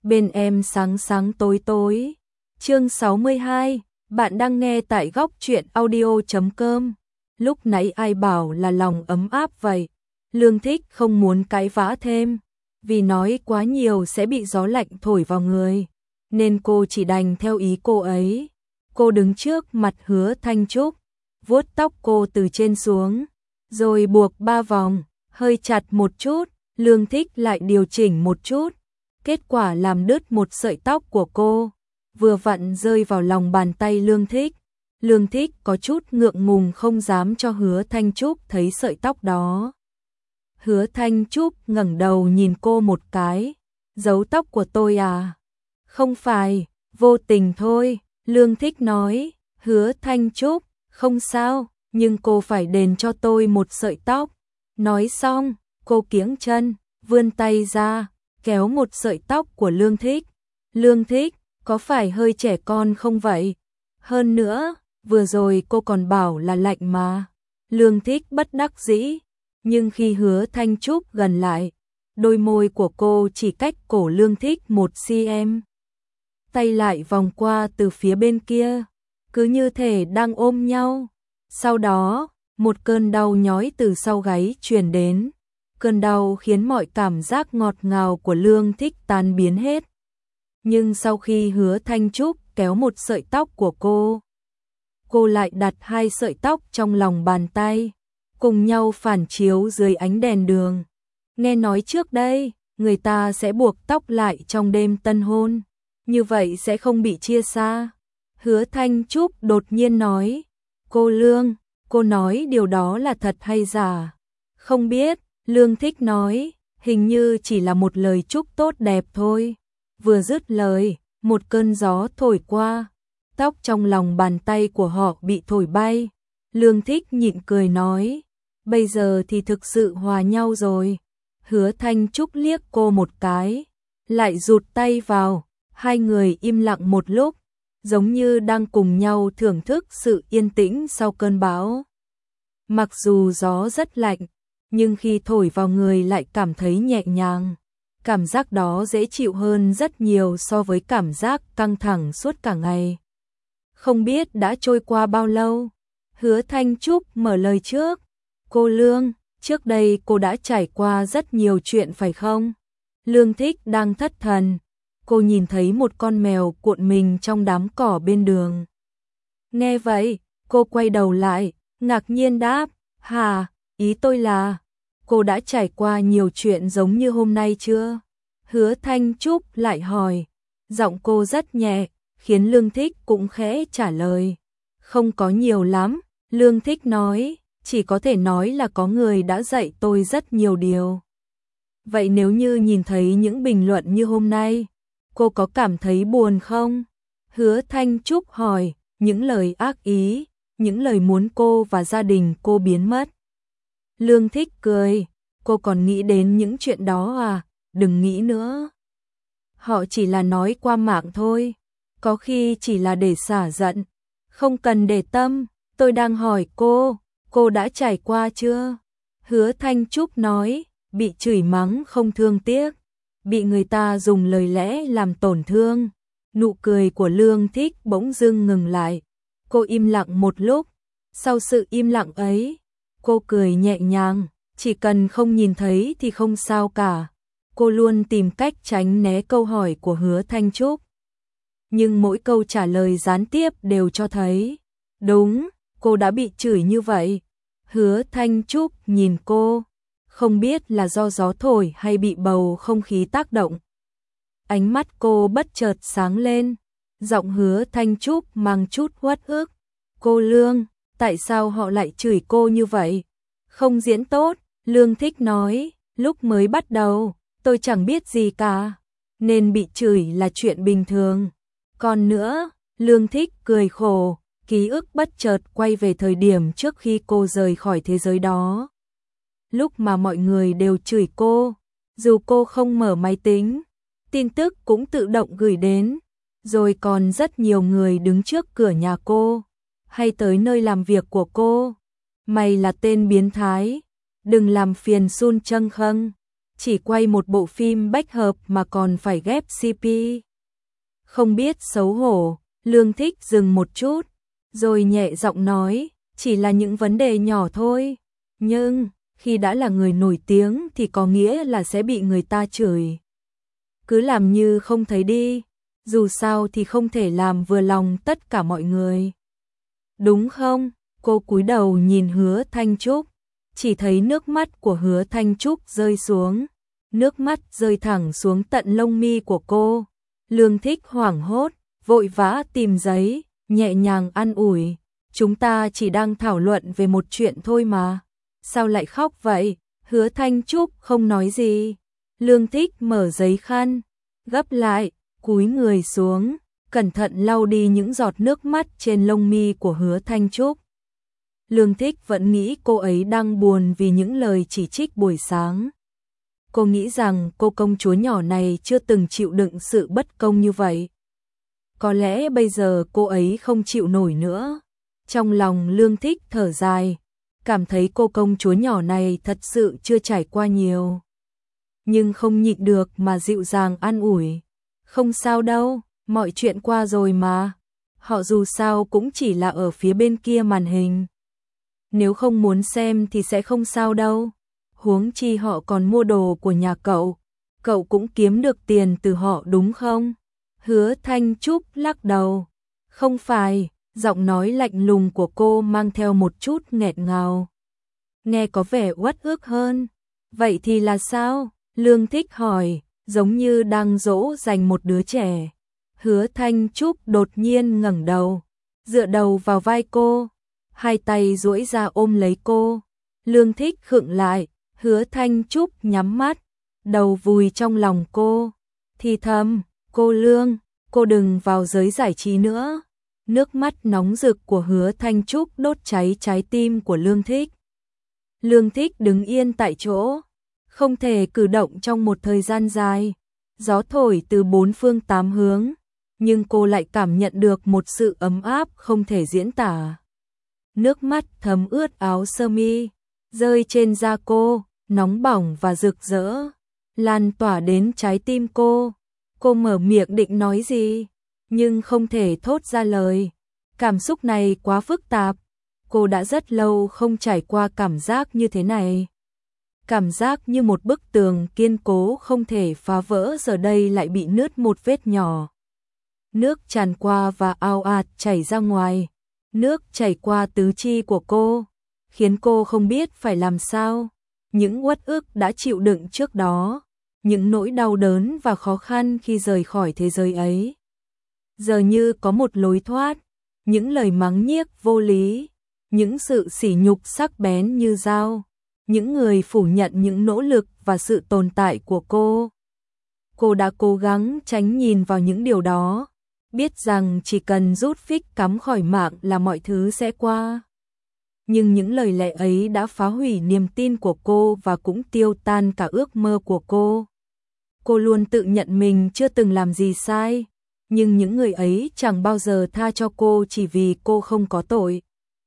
bên em sáng sáng tối tối. Chương 62, bạn đang nghe tại góc truyện audio.com. Lúc nãy ai bảo là lòng ấm áp vậy? Lương Thích không muốn cãi vã thêm, vì nói quá nhiều sẽ bị gió lạnh thổi vào người, nên cô chỉ đành theo ý cô ấy. Cô đứng trước mặt Hứa Thanh Trúc, vuốt tóc cô từ trên xuống, rồi buộc 3 vòng, hơi chặt một chút. Lương Thích lại điều chỉnh một chút, kết quả làm đứt một sợi tóc của cô, vừa vặn rơi vào lòng bàn tay Lương Thích. Lương Thích có chút ngượng ngùng không dám cho Hứa Thanh Trúc thấy sợi tóc đó. Hứa Thanh Trúc ngẩng đầu nhìn cô một cái, giấu tóc của tôi à? Không phải, vô tình thôi, Lương Thích nói. Hứa Thanh Trúc, không sao, nhưng cô phải đền cho tôi một sợi tóc. Nói xong, cô kiễng chân, vươn tay ra, kéo một sợi tóc của Lương Thích. Lương Thích, có phải hơi trẻ con không vậy? Hơn nữa, vừa rồi cô còn bảo là lạnh mà. Lương Thích bất đắc dĩ, nhưng khi Hứa Thanh Trúc gần lại, đôi môi của cô chỉ cách cổ Lương Thích 1 cm. Tay lại vòng qua từ phía bên kia, cứ như thể đang ôm nhau. Sau đó, một cơn đau nhói từ sau gáy truyền đến. Cơn đau khiến mọi cảm giác ngọt ngào của Lương Thích tan biến hết. Nhưng sau khi Hứa Thanh Trúc kéo một sợi tóc của cô lại đặt 2 sợi tóc trong lòng bàn tay, cùng nhau phản chiếu dưới ánh đèn đường. Nghe nói trước đây, người ta sẽ buộc tóc lại trong đêm tân hôn, như vậy sẽ không bị chia xa. Hứa Thanh Trúc đột nhiên nói, cô Lương, cô nói điều đó là thật hay giả? Không biết, Lương Thích nói, hình như chỉ là một lời chúc tốt đẹp thôi. Vừa dứt lời, một cơn gió thổi qua, tóc trong lòng bàn tay của họ bị thổi bay. Lương Thích nhịn cười nói, bây giờ thì thực sự hòa nhau rồi. Hứa Thanh Trúc liếc cô một cái, lại rụt tay vào, hai người im lặng một lúc, giống như đang cùng nhau thưởng thức sự yên tĩnh sau cơn bão. Mặc dù gió rất lạnh, nhưng khi thổi vào người lại cảm thấy nhẹ nhàng. Cảm giác đó dễ chịu hơn rất nhiều so với cảm giác căng thẳng suốt cả ngày. Không biết đã trôi qua bao lâu, Hứa Thanh Trúc mở lời trước. Cô Lương, trước đây cô đã trải qua rất nhiều chuyện phải không? Lương Thích đang thất thần, cô nhìn thấy một con mèo cuộn mình trong đám cỏ bên đường. Nghe vậy, cô quay đầu lại, ngạc nhiên đáp, hả, ý tôi là, cô đã trải qua nhiều chuyện giống như hôm nay chưa? Hứa Thanh Trúc lại hỏi, giọng cô rất nhẹ, khiến Lương Thích cũng khẽ trả lời. Không có nhiều lắm, Lương Thích nói, chỉ có thể nói là có người đã dạy tôi rất nhiều điều. Vậy nếu như nhìn thấy những bình luận như hôm nay, cô có cảm thấy buồn không? Hứa Thanh Trúc hỏi, những lời ác ý, những lời muốn cô và gia đình cô biến mất. Lương Thích cười, cô còn nghĩ đến những chuyện đó à? Đừng nghĩ nữa. Họ chỉ là nói qua mạng thôi, có khi chỉ là để xả giận, không cần để tâm. Tôi đang hỏi cô đã trải qua chưa? Hứa Thanh Trúc nói, bị chửi mắng không thương tiếc, bị người ta dùng lời lẽ làm tổn thương. Nụ cười của Lương Thích bỗng dưng ngừng lại. Cô im lặng một lúc, sau sự im lặng ấy, cô cười nhẹ nhàng, chỉ cần không nhìn thấy thì không sao cả. Cô luôn tìm cách tránh né câu hỏi của Hứa Thanh Trúc, nhưng mỗi câu trả lời gián tiếp đều cho thấy, đúng, cô đã bị chửi như vậy. Hứa Thanh Trúc nhìn cô, không biết là do gió thổi hay bị bầu không khí tác động. Ánh mắt cô bất chợt sáng lên, giọng Hứa Thanh Trúc mang chút uất ức. Cô Lương, tại sao họ lại chửi cô như vậy? Không diễn tốt, Lương Thích nói, lúc mới bắt đầu, tôi chẳng biết gì cả, nên bị chửi là chuyện bình thường. Còn nữa, Lương Thích cười khổ, ký ức bất chợt quay về thời điểm trước khi cô rời khỏi thế giới đó. Lúc mà mọi người đều chửi cô, dù cô không mở máy tính, tin tức cũng tự động gửi đến, rồi còn rất nhiều người đứng trước cửa nhà cô, hay tới nơi làm việc của cô. Mày là tên biến thái, đừng làm phiền Sun Trân Khâng. chỉ quay một bộ phim bách hợp mà còn phải ghép CP. Không biết xấu hổ, Lương Thích dừng một chút, rồi nhẹ giọng nói, chỉ là những vấn đề nhỏ thôi, nhưng khi đã là người nổi tiếng thì có nghĩa là sẽ bị người ta chửi. Cứ làm như không thấy đi, dù sao thì không thể làm vừa lòng tất cả mọi người. Đúng không? Cô cúi đầu nhìn Hứa Thanh Trúc, chỉ thấy nước mắt của Hứa Thanh Trúc rơi xuống, nước mắt rơi thẳng xuống tận lông mi của cô. Lương Thích hoảng hốt, vội vã tìm giấy, nhẹ nhàng an ủi, chúng ta chỉ đang thảo luận về một chuyện thôi mà, sao lại khóc vậy? Hứa Thanh Trúc không nói gì. Lương Thích mở giấy khăn, gấp lại, cúi người xuống, cẩn thận lau đi những giọt nước mắt trên lông mi của Hứa Thanh Trúc. Lương Thích vẫn nghĩ cô ấy đang buồn vì những lời chỉ trích buổi sáng. Cô nghĩ rằng cô công chúa nhỏ này chưa từng chịu đựng sự bất công như vậy. Có lẽ bây giờ cô ấy không chịu nổi nữa. Trong lòng Lương Thích thở dài, cảm thấy cô công chúa nhỏ này thật sự chưa trải qua nhiều. Nhưng không nhịn được mà dịu dàng an ủi. Không sao đâu, mọi chuyện qua rồi mà. Họ dù sao cũng chỉ là ở phía bên kia màn hình. Nếu không muốn xem thì sẽ không sao đâu. Huống chi họ còn mua đồ của nhà cậu. Cậu cũng kiếm được tiền từ họ đúng không? Hứa Thanh Trúc lắc đầu. Không phải, giọng nói lạnh lùng của cô mang theo một chút nghẹt ngào. Nghe có vẻ uất ức hơn. Vậy thì là sao? Lương Thích hỏi, giống như đang dỗ dành một đứa trẻ. Hứa Thanh Trúc đột nhiên ngẩng đầu, dựa đầu vào vai cô, hai tay duỗi ra ôm lấy cô. Lương Thích khựng lại, Hứa Thanh Trúc nhắm mắt, đầu vùi trong lòng cô, thì thầm, cô Lương, cô đừng vào giới giải trí nữa. Nước mắt nóng rực của Hứa Thanh Trúc đốt cháy trái tim của Lương Thích. Lương Thích đứng yên tại chỗ, không thể cử động trong một thời gian dài. Gió thổi từ bốn phương tám hướng, nhưng cô lại cảm nhận được một sự ấm áp không thể diễn tả. Nước mắt thấm ướt áo sơ mi, rơi trên da cô, nóng bỏng và rực rỡ, lan tỏa đến trái tim cô. Cô mở miệng định nói gì, nhưng không thể thốt ra lời. Cảm xúc này quá phức tạp. Cô đã rất lâu không trải qua cảm giác như thế này. Cảm giác như một bức tường kiên cố không thể phá vỡ giờ đây lại bị nứt một vết nhỏ. Nước tràn qua và ào ạt chảy ra ngoài. Nước chảy qua tứ chi của cô, khiến cô không biết phải làm sao. Những uất ức đã chịu đựng trước đó, những nỗi đau đớn và khó khăn khi rời khỏi thế giới ấy, giờ như có một lối thoát. Những lời mắng nhiếc vô lý, những sự sỉ nhục sắc bén như dao, những người phủ nhận những nỗ lực và sự tồn tại của cô. Cô đã cố gắng tránh nhìn vào những điều đó, biết rằng chỉ cần rút phích cắm khỏi mạng là mọi thứ sẽ qua. Nhưng những lời lẽ ấy đã phá hủy niềm tin của cô và cũng tiêu tan cả ước mơ của cô. Cô luôn tự nhận mình chưa từng làm gì sai, nhưng những người ấy chẳng bao giờ tha cho cô chỉ vì cô không có tội.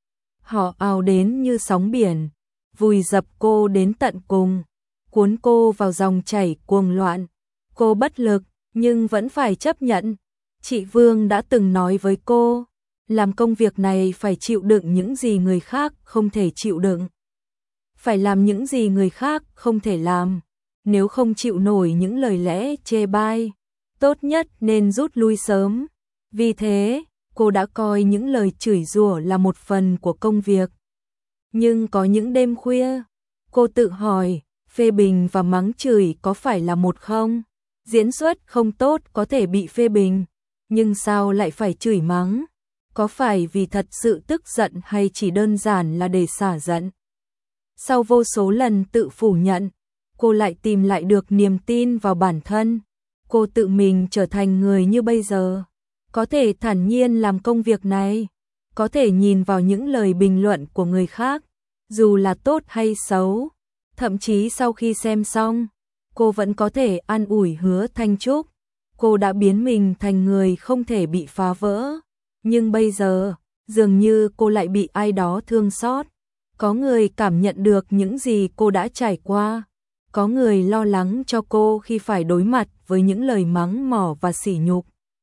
Họ ào đến như sóng biển, vùi dập cô đến tận cùng, cuốn cô vào dòng chảy cuồng loạn. Cô bất lực, nhưng vẫn phải chấp nhận. Chị Vương đã từng nói với cô, làm công việc này phải chịu đựng những gì người khác không thể chịu đựng. Phải làm những gì người khác không thể làm. Nếu không chịu nổi những lời lẽ chê bai, tốt nhất nên rút lui sớm. Vì thế, cô đã coi những lời chửi rủa là một phần của công việc. Nhưng có những đêm khuya, cô tự hỏi, phê bình và mắng chửi có phải là một không? Diễn xuất không tốt có thể bị phê bình, nhưng sao lại phải chửi mắng? Có phải vì thật sự tức giận hay chỉ đơn giản là để xả giận? Sau vô số lần tự phủ nhận, cô lại tìm lại được niềm tin vào bản thân. Cô tự mình trở thành người như bây giờ, có thể thản nhiên làm công việc này, có thể nhìn vào những lời bình luận của người khác, dù là tốt hay xấu. Thậm chí sau khi xem xong, cô vẫn có thể an ủi Hứa Thanh Trúc. Cô đã biến mình thành người không thể bị phá vỡ. Nhưng bây giờ, dường như cô lại bị ai đó thương xót. Có người cảm nhận được những gì cô đã trải qua. có người lo lắng cho cô khi phải đối mặt với những lời mắng mỏ và sỉ nhục,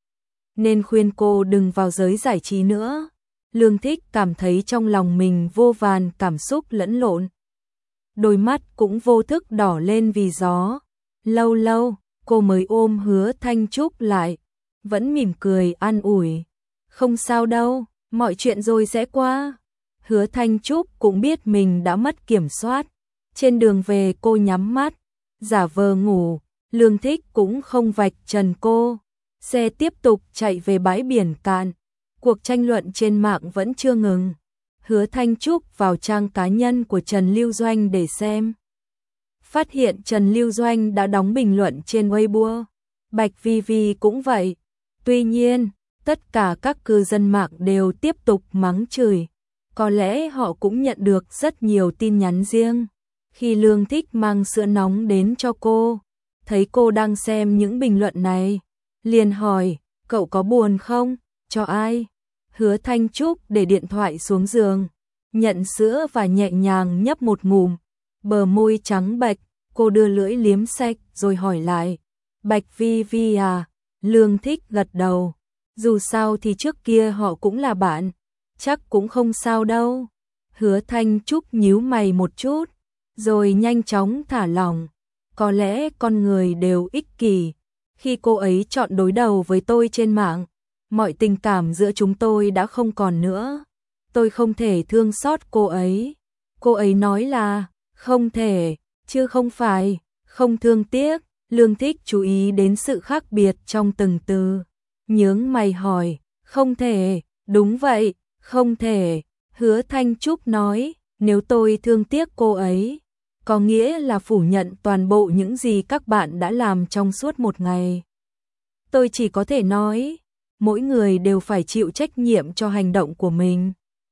nên khuyên cô đừng vào giới giải trí nữa. Lương Thích cảm thấy trong lòng mình vô vàn cảm xúc lẫn lộn. Đôi mắt cũng vô thức đỏ lên vì gió. Lâu lâu, cô mới ôm Hứa Thanh Trúc lại, vẫn mỉm cười an ủi. Không sao đâu, mọi chuyện rồi sẽ qua. Hứa Thanh Trúc cũng biết mình đã mất kiểm soát. Trên đường về cô nhắm mắt, giả vờ ngủ. Lương Thích cũng không vạch trần cô. Xe tiếp tục chạy về bãi biển Cạn. Cuộc tranh luận trên mạng vẫn chưa ngừng. Hứa Thanh Trúc vào trang cá nhân của Trần Lưu Doanh để xem. Phát hiện Trần Lưu Doanh đã đóng bình luận trên Weibo. Bạch Vi Vi cũng vậy. Tuy nhiên, tất cả các cư dân mạng đều tiếp tục mắng chửi. Có lẽ họ cũng nhận được rất nhiều tin nhắn riêng. Khi Lương Thích mang sữa nóng đến cho cô, thấy cô đang xem những bình luận này, liền hỏi, cậu có buồn không? Cho ai? Hứa Thanh Trúc để điện thoại xuống giường, nhận sữa và nhẹ nhàng nhấp một ngụm, bờ môi trắng bệch, cô đưa lưỡi liếm sạch rồi hỏi lại, Bạch Vi Vi à? Lương Thích gật đầu, dù sao thì trước kia họ cũng là bạn, chắc cũng không sao đâu. Hứa Thanh Trúc nhíu mày một chút, rồi nhanh chóng thả lỏng, có lẽ con người đều ích kỷ. Khi cô ấy chọn đối đầu với tôi trên mạng, mọi tình cảm giữa chúng tôi đã không còn nữa. Tôi không thể thương xót cô ấy. Cô ấy nói là, không thể, chứ không phải, không thương tiếc. Lương Thích chú ý đến sự khác biệt trong từng từ. Nhướng mày hỏi, không thể, đúng vậy, không thể. Hứa Thanh Trúc nói, nếu tôi thương tiếc cô ấy, có nghĩa là phủ nhận toàn bộ những gì các bạn đã làm trong suốt một ngày. Tôi chỉ có thể nói, mỗi người đều phải chịu trách nhiệm cho hành động của mình.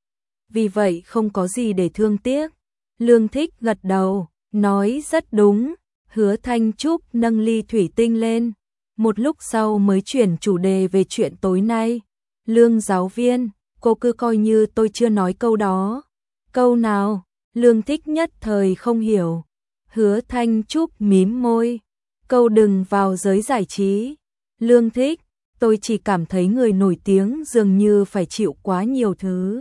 Vì vậy không có gì để thương tiếc. Lương Thích gật đầu, nói rất đúng. Hứa Thanh Trúc nâng ly thủy tinh lên. Một lúc sau mới chuyển chủ đề về chuyện tối nay. Lương giáo viên, cô cứ coi như tôi chưa nói câu đó. Câu nào? Lương Thích nhất thời không hiểu. Hứa Thanh Trúc mím môi. Câu đừng vào giới giải trí. Lương Thích, tôi chỉ cảm thấy người nổi tiếng dường như phải chịu quá nhiều thứ.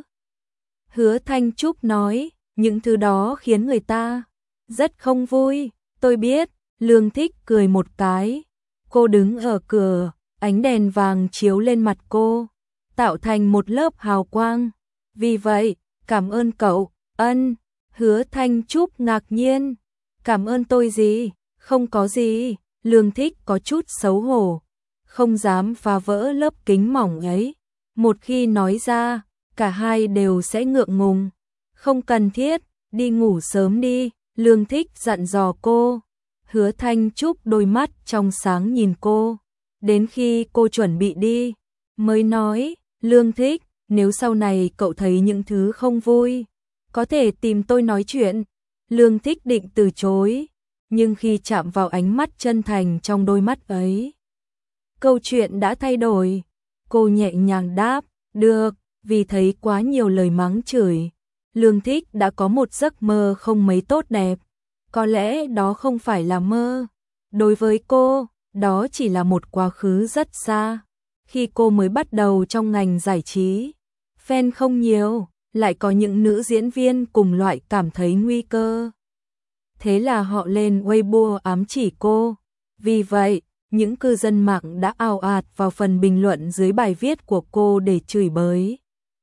Hứa Thanh Trúc nói, những thứ đó khiến người ta rất không vui. Tôi biết. Lương Thích cười một cái. Cô đứng ở cửa, ánh đèn vàng chiếu lên mặt cô, tạo thành một lớp hào quang. Vì vậy, cảm ơn cậu. Ân. Hứa Thanh Trúc ngạc nhiên. Cảm ơn tôi gì? Không có gì. Lương Thích có chút xấu hổ, không dám phá vỡ lớp kính mỏng ấy. Một khi nói ra, cả hai đều sẽ ngượng ngùng. Không cần thiết, đi ngủ sớm đi. Lương Thích dặn dò cô. Hứa Thanh Trúc đôi mắt trong sáng nhìn cô. Đến khi cô chuẩn bị đi, mới nói, Lương Thích, nếu sau này cậu thấy những thứ không vui, có thể tìm tôi nói chuyện. Lương Thích định từ chối, nhưng khi chạm vào ánh mắt chân thành trong đôi mắt ấy, câu chuyện đã thay đổi. Cô nhẹ nhàng đáp, được, vì thấy quá nhiều lời mắng chửi. Lương Thích đã có một giấc mơ không mấy tốt đẹp. Có lẽ đó không phải là mơ. Đối với cô, đó chỉ là một quá khứ rất xa. Khi cô mới bắt đầu trong ngành giải trí, fan không nhiều, lại có những nữ diễn viên cùng loại cảm thấy nguy cơ. Thế là họ lên Weibo ám chỉ cô. Vì vậy, những cư dân mạng đã ào ạt vào phần bình luận dưới bài viết của cô để chửi bới.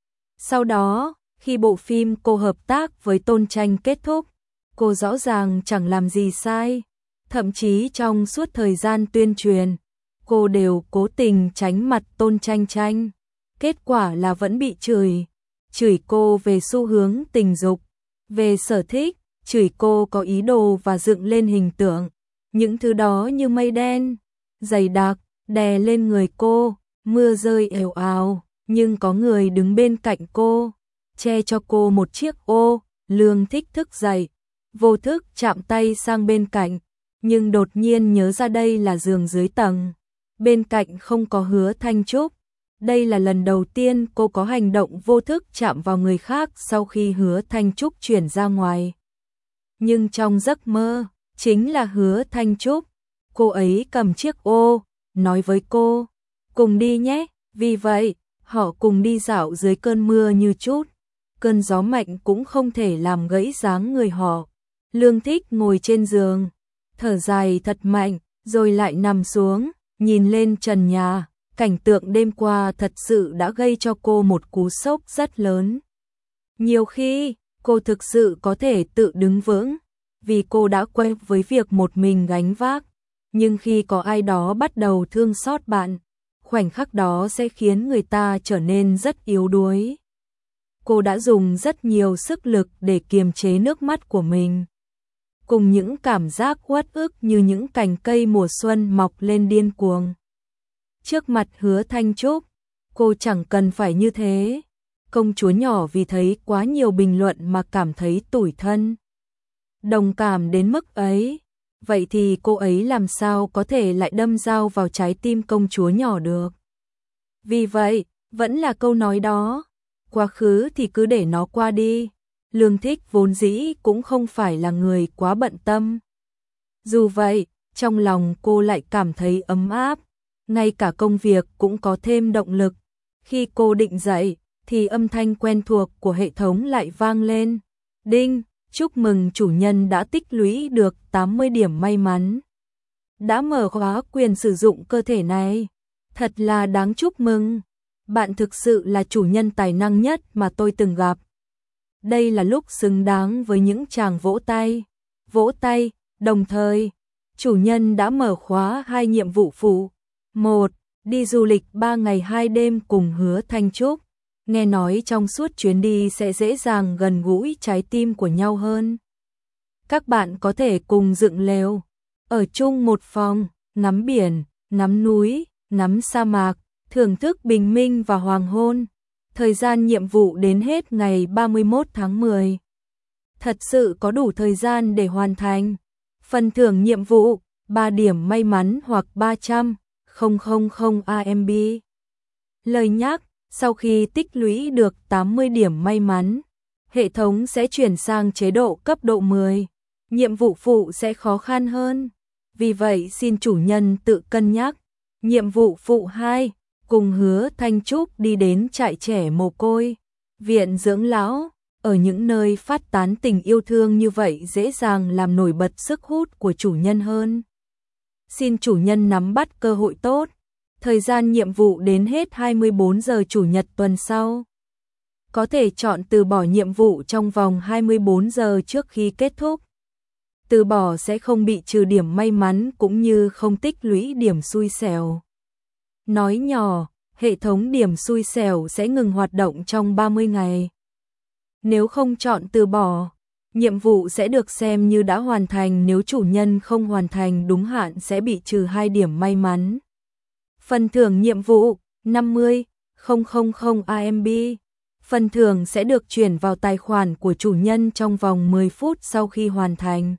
Sau đó, khi bộ phim cô hợp tác với Tôn Tranh kết thúc, cô rõ ràng chẳng làm gì sai. Thậm chí trong suốt thời gian tuyên truyền, cô đều cố tình tránh mặt Tôn Tranh Tranh. Kết quả là vẫn bị chửi. Chửi cô về xu hướng tình dục, về sở thích, chửi cô có ý đồ và dựng lên hình tượng. Những thứ đó như mây đen, dày đặc, đè lên người cô, mưa rơi èo ào, nhưng có người đứng bên cạnh cô, che cho cô một chiếc ô. Lương Thích thức dậy, vô thức chạm tay sang bên cạnh, nhưng đột nhiên nhớ ra đây là giường dưới tầng. Bên cạnh không có Hứa Thanh Trúc. Đây là lần đầu tiên cô có hành động vô thức chạm vào người khác sau khi Hứa Thanh Trúc chuyển ra ngoài. Nhưng trong giấc mơ, chính là Hứa Thanh Trúc. Cô ấy cầm chiếc ô, nói với cô, cùng đi nhé. Vì vậy, họ cùng đi dạo dưới cơn mưa như chút. Cơn gió mạnh cũng không thể làm gãy dáng người họ. Lương Thích ngồi trên giường, thở dài thật mạnh, rồi lại nằm xuống, nhìn lên trần nhà. Cảnh tượng đêm qua thật sự đã gây cho cô một cú sốc rất lớn. Nhiều khi, cô thực sự có thể tự đứng vững, vì cô đã quen với việc một mình gánh vác. Nhưng khi có ai đó bắt đầu thương xót bạn, khoảnh khắc đó sẽ khiến người ta trở nên rất yếu đuối. Cô đã dùng rất nhiều sức lực để kiềm chế nước mắt của mình. Cùng những cảm giác uất ức như những cành cây mùa xuân mọc lên điên cuồng. Trước mặt Hứa Thanh Trúc, cô chẳng cần phải như thế. Công chúa nhỏ vì thấy quá nhiều bình luận mà cảm thấy tủi thân. Đồng cảm đến mức ấy, vậy thì cô ấy làm sao có thể lại đâm dao vào trái tim công chúa nhỏ được. Vì vậy, vẫn là câu nói đó, quá khứ thì cứ để nó qua đi. Lương Thích vốn dĩ cũng không phải là người quá bận tâm. Dù vậy, trong lòng cô lại cảm thấy ấm áp, ngay cả công việc cũng có thêm động lực. Khi cô định dậy, thì âm thanh quen thuộc của hệ thống lại vang lên. Đinh, chúc mừng chủ nhân đã tích lũy được 80 điểm may mắn. Đã mở khóa quyền sử dụng cơ thể này. Thật là đáng chúc mừng. Bạn thực sự là chủ nhân tài năng nhất mà tôi từng gặp. Đây là lúc xứng đáng với những tràng vỗ tay. Vỗ tay, đồng thời, chủ nhân đã mở khóa 2 nhiệm vụ phụ. 1. Đi du lịch 3 ngày 2 đêm cùng Hứa Thanh Trúc. Nghe nói trong suốt chuyến đi sẽ dễ dàng gần gũi trái tim của nhau hơn. Các bạn có thể cùng dựng lều, ở chung một phòng, ngắm biển, ngắm núi, ngắm sa mạc, thưởng thức bình minh và hoàng hôn. Thời gian nhiệm vụ đến hết ngày 31 tháng 10. Thật sự có đủ thời gian để hoàn thành. Phần thưởng nhiệm vụ, 3 điểm may mắn hoặc 300.000 AMB. Lời nhắc, sau khi tích lũy được 80 điểm may mắn, hệ thống sẽ chuyển sang chế độ cấp độ 10. Nhiệm vụ phụ sẽ khó khăn hơn. Vì vậy xin chủ nhân tự cân nhắc. Nhiệm vụ phụ 2, cùng Hứa Thanh Trúc đi đến trại trẻ mồ côi, viện dưỡng lão. Ở những nơi phát tán tình yêu thương như vậy dễ dàng làm nổi bật sức hút của chủ nhân hơn. Xin chủ nhân nắm bắt cơ hội tốt. Thời gian nhiệm vụ đến hết 24 giờ Chủ nhật tuần sau. Có thể chọn từ bỏ nhiệm vụ trong vòng 24 giờ trước khi kết thúc. Từ bỏ sẽ không bị trừ điểm may mắn cũng như không tích lũy điểm xui xẻo. Nói nhỏ, hệ thống điểm xui xẻo sẽ ngừng hoạt động trong 30 ngày. Nếu không chọn từ bỏ, nhiệm vụ sẽ được xem như đã hoàn thành, nếu chủ nhân không hoàn thành đúng hạn sẽ bị trừ 2 điểm may mắn. Phần thưởng nhiệm vụ 50.000 AMB. Phần thưởng sẽ được chuyển vào tài khoản của chủ nhân trong vòng 10 phút sau khi hoàn thành.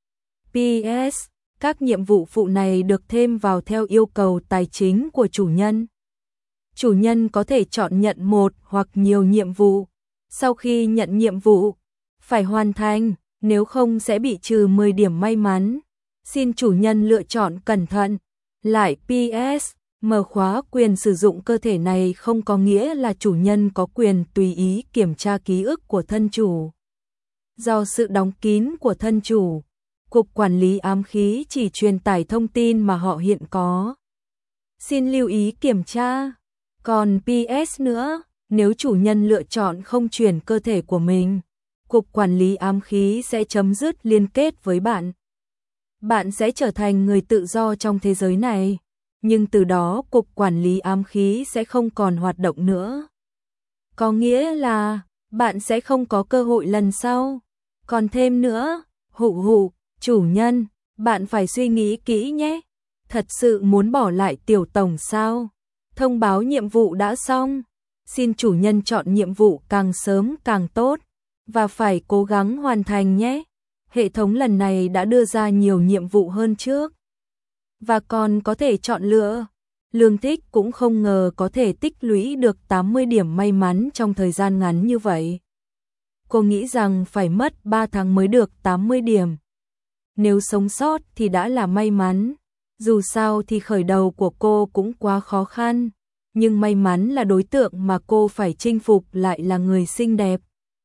PS, các nhiệm vụ phụ này được thêm vào theo yêu cầu tài chính của chủ nhân. Chủ nhân có thể chọn nhận một hoặc nhiều nhiệm vụ. Sau khi nhận nhiệm vụ, phải hoàn thành, nếu không sẽ bị trừ 10 điểm may mắn. Xin chủ nhân lựa chọn cẩn thận. Lại PS, mở khóa quyền sử dụng cơ thể này không có nghĩa là chủ nhân có quyền tùy ý kiểm tra ký ức của thân chủ. Do sự đóng kín của thân chủ, Cục Quản lý Ám khí chỉ truyền tải thông tin mà họ hiện có. Xin lưu ý kiểm tra. Còn PS nữa, nếu chủ nhân lựa chọn không chuyển cơ thể của mình, Cục Quản lý Ám khí sẽ chấm dứt liên kết với bạn. Bạn sẽ trở thành người tự do trong thế giới này, nhưng từ đó Cục Quản lý Ám khí sẽ không còn hoạt động nữa. Có nghĩa là bạn sẽ không có cơ hội lần sau. Còn thêm nữa, chủ nhân, bạn phải suy nghĩ kỹ nhé. Thật sự muốn bỏ lại tiểu tổng sao? Thông báo nhiệm vụ đã xong. Xin chủ nhân chọn nhiệm vụ càng sớm càng tốt, và phải cố gắng hoàn thành nhé. Hệ thống lần này đã đưa ra nhiều nhiệm vụ hơn trước, và còn có thể chọn lựa. Lương Thích cũng không ngờ có thể tích lũy được 80 điểm may mắn trong thời gian ngắn như vậy. Cô nghĩ rằng phải mất 3 tháng mới được 80 điểm. nếu sống sót thì đã là may mắn. Dù sao thì khởi đầu của cô cũng quá khó khăn, nhưng may mắn là đối tượng mà cô phải chinh phục lại là người xinh đẹp,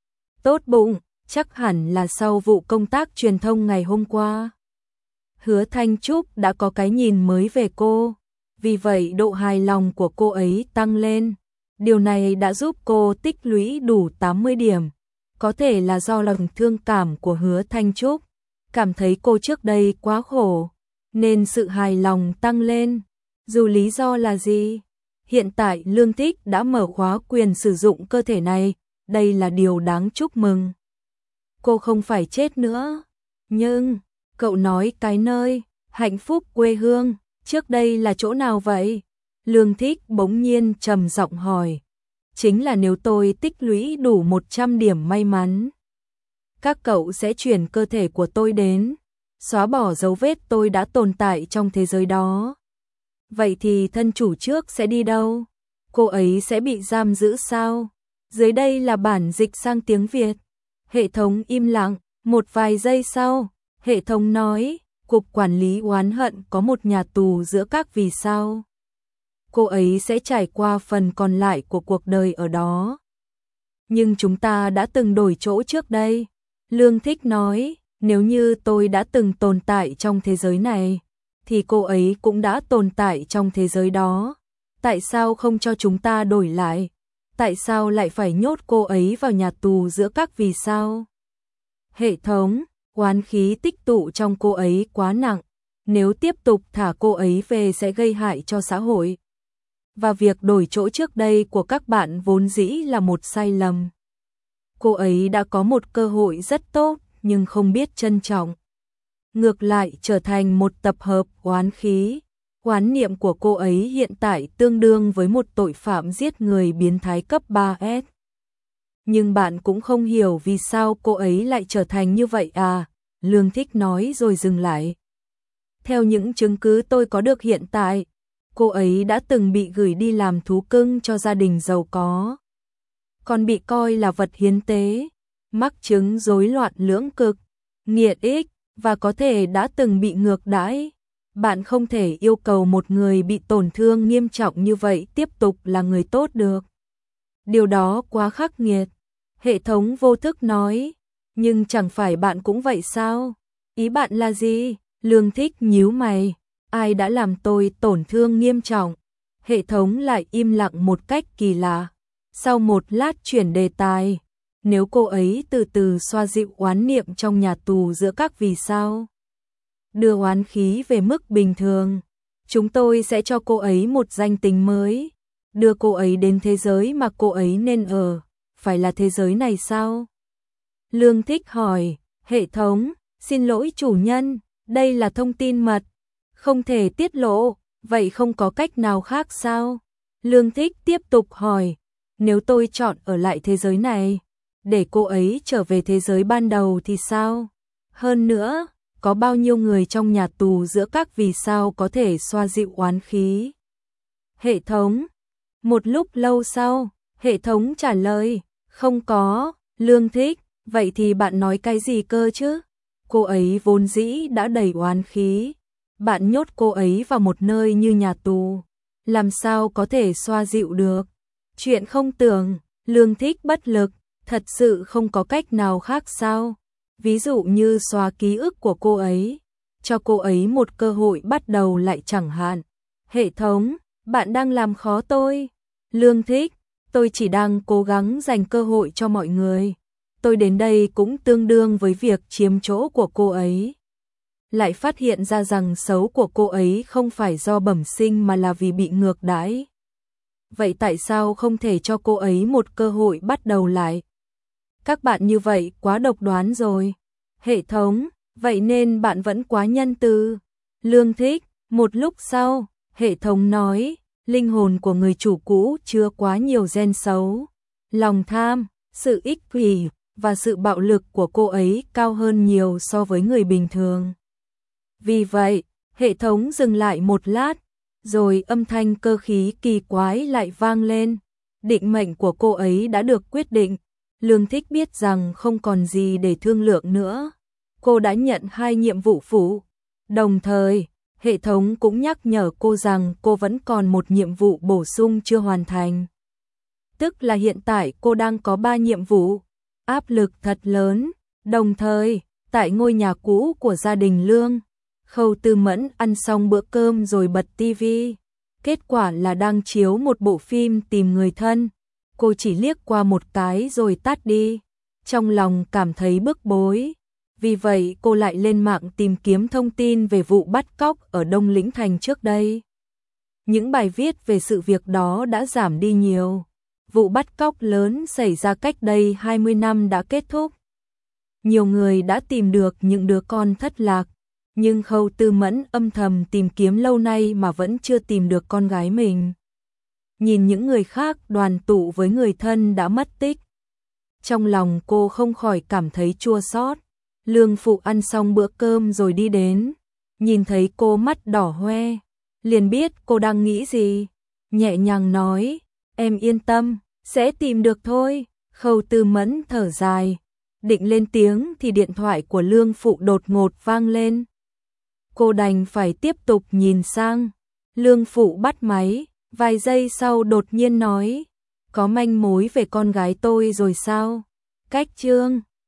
tốt bụng, chắc hẳn là sau vụ công tác truyền thông ngày hôm qua. Hứa Thanh Trúc đã có cái nhìn mới về cô, vì vậy độ hài lòng của cô ấy tăng lên. Điều này đã giúp cô tích lũy đủ 80 điểm, có thể là do lòng thương cảm của Hứa Thanh Trúc, cảm thấy cô trước đây quá khổ, nên sự hài lòng tăng lên. Dù lý do là gì, hiện tại Lương Thích đã mở khóa quyền sử dụng cơ thể này, đây là điều đáng chúc mừng. Cô không phải chết nữa. Nhưng, cậu nói cái nơi, hạnh phúc quê hương, trước đây là chỗ nào vậy? Lương Thích bỗng nhiên trầm giọng hỏi. Chính là nếu tôi tích lũy đủ 100 điểm may mắn, các cậu sẽ chuyển cơ thể của tôi đến, xóa bỏ dấu vết tôi đã tồn tại trong thế giới đó. Vậy thì thân chủ trước sẽ đi đâu? Cô ấy sẽ bị giam giữ sao? Dưới đây là bản dịch sang tiếng Việt. Hệ thống im lặng, một vài giây sau, hệ thống nói, Cục Quản lý oán hận có một nhà tù giữa các vì sao. Cô ấy sẽ trải qua phần còn lại của cuộc đời ở đó. Nhưng chúng ta đã từng đổi chỗ trước đây. Lương Thích nói, nếu như tôi đã từng tồn tại trong thế giới này, thì cô ấy cũng đã tồn tại trong thế giới đó. Tại sao không cho chúng ta đổi lại? Tại sao lại phải nhốt cô ấy vào nhà tù giữa các vì sao? Hệ thống, oán khí tích tụ trong cô ấy quá nặng. Nếu tiếp tục thả cô ấy về sẽ gây hại cho xã hội. Và việc đổi chỗ trước đây của các bạn vốn dĩ là một sai lầm. Cô ấy đã có một cơ hội rất tốt nhưng không biết trân trọng. Ngược lại trở thành một tập hợp oán khí. Oán niệm của cô ấy hiện tại tương đương với một tội phạm giết người biến thái cấp 3S. Nhưng bạn cũng không hiểu vì sao cô ấy lại trở thành như vậy à? Lương Thích nói rồi dừng lại. Theo những chứng cứ tôi có được hiện tại, cô ấy đã từng bị gửi đi làm thú cưng cho gia đình giàu có. Còn bị coi là vật hiến tế, mắc chứng rối loạn lưỡng cực, nghiện ích và có thể đã từng bị ngược đãi. Bạn không thể yêu cầu một người bị tổn thương nghiêm trọng như vậy tiếp tục là người tốt được. Điều đó quá khắc nghiệt. Hệ thống vô thức nói, nhưng chẳng phải bạn cũng vậy sao? Ý bạn là gì? Lương Thích nhíu mày, ai đã làm tôi tổn thương nghiêm trọng? Hệ thống lại im lặng một cách kỳ lạ. Sau một lát chuyển đề tài, nếu cô ấy từ từ xoa dịu oán niệm trong nhà tù giữa các vì sao, đưa oán khí về mức bình thường, chúng tôi sẽ cho cô ấy một danh tính mới, đưa cô ấy đến thế giới mà cô ấy nên ở, phải là thế giới này sao? Lương Thích hỏi, hệ thống, xin lỗi chủ nhân, đây là thông tin mật, không thể tiết lộ, vậy không có cách nào khác sao? Lương Thích tiếp tục hỏi, nếu tôi chọn ở lại thế giới này, để cô ấy trở về thế giới ban đầu thì sao? Hơn nữa, có bao nhiêu người trong nhà tù giữa các vì sao có thể xoa dịu oán khí? Hệ thống. Một lúc lâu sau, hệ thống trả lời, không có. Lương Thích, vậy thì bạn nói cái gì cơ chứ? Cô ấy vốn dĩ đã đầy oán khí. Bạn nhốt cô ấy vào một nơi như nhà tù, làm sao có thể xoa dịu được? Chuyện không tưởng. Lương Thích bất lực, thật sự không có cách nào khác sao? Ví dụ như xóa ký ức của cô ấy, cho cô ấy một cơ hội bắt đầu lại chẳng hạn. Hệ thống, bạn đang làm khó tôi. Lương Thích, tôi chỉ đang cố gắng dành cơ hội cho mọi người. Tôi đến đây cũng tương đương với việc chiếm chỗ của cô ấy. Lại phát hiện ra rằng xấu của cô ấy không phải do bẩm sinh mà là vì bị ngược đãi. Vậy tại sao không thể cho cô ấy một cơ hội bắt đầu lại? Các bạn như vậy quá độc đoán rồi. Hệ thống, vậy nên bạn vẫn quá nhân từ. Lương Thích, một lúc sau, hệ thống nói, linh hồn của người chủ cũ chứa quá nhiều gen xấu. Lòng tham, sự ích kỷ và sự bạo lực của cô ấy cao hơn nhiều so với người bình thường. Vì vậy, hệ thống dừng lại một lát, rồi âm thanh cơ khí kỳ quái lại vang lên. Định mệnh của cô ấy đã được quyết định. Lương Thích biết rằng không còn gì để thương lượng nữa. cô đã nhận 2 nhiệm vụ phụ. Đồng thời, hệ thống cũng nhắc nhở cô rằng cô vẫn còn một nhiệm vụ bổ sung chưa hoàn thành. Tức là hiện tại cô đang có 3 nhiệm vụ. Áp lực thật lớn. Đồng thời, tại ngôi nhà cũ của gia đình Lương, Khâu Tư Mẫn ăn xong bữa cơm rồi bật tivi. Kết quả là đang chiếu một bộ phim tìm người thân. Cô chỉ liếc qua một cái rồi tắt đi. Trong lòng cảm thấy bức bối. Vì vậy cô lại lên mạng tìm kiếm thông tin về vụ bắt cóc ở Đông Lĩnh Thành trước đây. Những bài viết về sự việc đó đã giảm đi nhiều. Vụ bắt cóc lớn xảy ra cách đây 20 năm đã kết thúc. Nhiều người đã tìm được những đứa con thất lạc, nhưng Khâu Tư Mẫn âm thầm tìm kiếm lâu nay mà vẫn chưa tìm được con gái mình. Nhìn những người khác đoàn tụ với người thân đã mất tích, trong lòng cô không khỏi cảm thấy chua xót. Lương Phụ ăn xong bữa cơm rồi đi đến, nhìn thấy cô mắt đỏ hoe, liền biết cô đang nghĩ gì, nhẹ nhàng nói, em yên tâm, sẽ tìm được thôi. Khâu Tư Mẫn thở dài, định lên tiếng thì điện thoại của Lương Phụ đột ngột vang lên. Cô đành phải tiếp tục nhìn sang. Lương Phụ bắt máy, vài giây sau đột nhiên nói, có manh mối về con gái tôi rồi sao? Cách Trương